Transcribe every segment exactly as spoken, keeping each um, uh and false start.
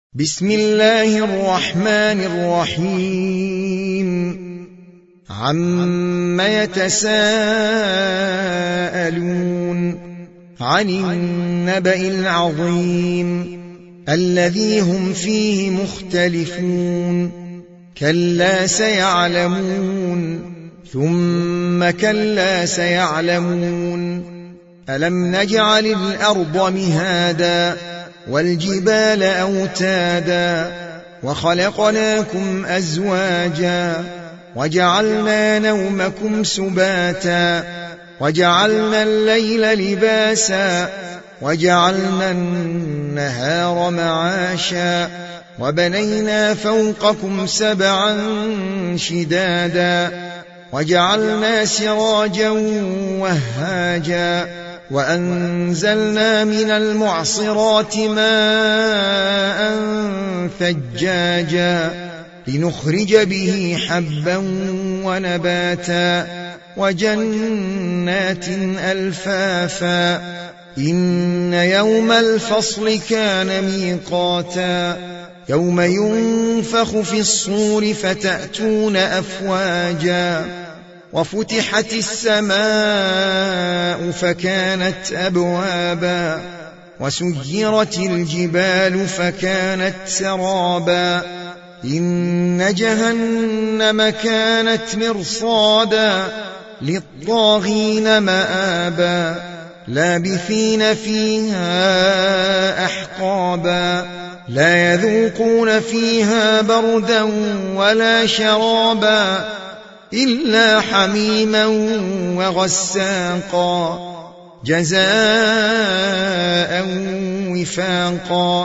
بسم الله الرحمن الرحيم عم يتساءلون عن النبأ العظيم الذي هم فيه مختلفون كلا سيعلمون ثم كلا سيعلمون ألم نجعل الأرض مهادا والجبال أوتادا وخلقناكم أزواجا وجعلنا نومكم سباتا وجعلنا الليل لباسا وجعلنا النهار معاشا وبنينا فوقكم سبعا شدادا وجعلنا سراجا وهاجا وأنزلنا من المعصرات ماء ثجاجا لنخرج به حبا ونباتا وجنات ألفافا إن يوم الفصل كان ميقاتا يوم ينفخ في الصور فتأتون أفواجا وفتحت السماء فكانت أبوابا وسيرت الجبال فكانت سرابا إن جهنم كانت مرصادا للطاغين مآبا لابثين فيها أحقابا لا يذوقون فيها بردا ولا شرابا إلا حميما وغساقا جزاء وفاقا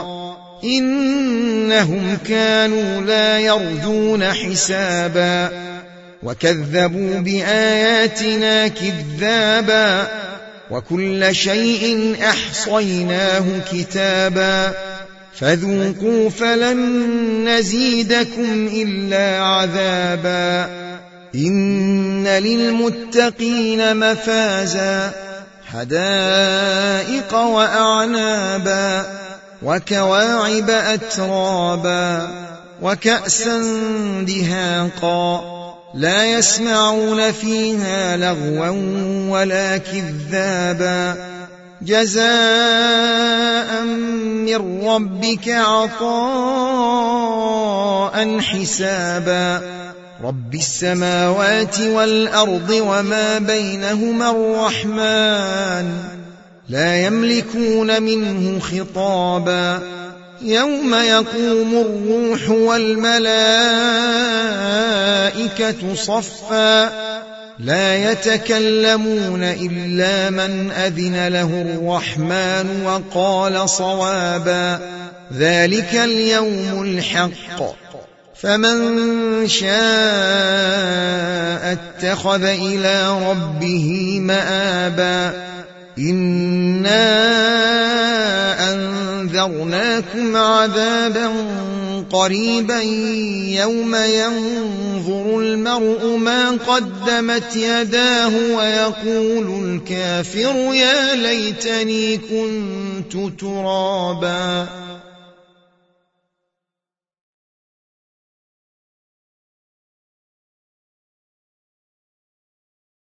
إنهم كانوا لا يرجون حسابا وكذبوا بآياتنا كذابا وكل شيء أحصيناه كتابا فذوقوا فلن نزيدكم إلا عذابا إن للمتقين مفازا حدائق وأعنابا وكواعب أترابا وكأسا دهاقا لا يسمعون فيها لغوا ولا كذابا جزاء من ربك عطاء حسابا رب السماوات والأرض وما بينهما الرحمن لا يملكون منه خطابا يوم يقوم الروح والملائكة صفا لا يتكلمون إلا من أذن له الرحمن وقال صوابا ذلك اليوم الحق فمن شاء اتخذ إلى ربه مآبا إنا أنذرناكم عذابا قريبا يوم ينظر المرء ما قدمت يداه ويقول الكافر يا ليتني كنت ترابا.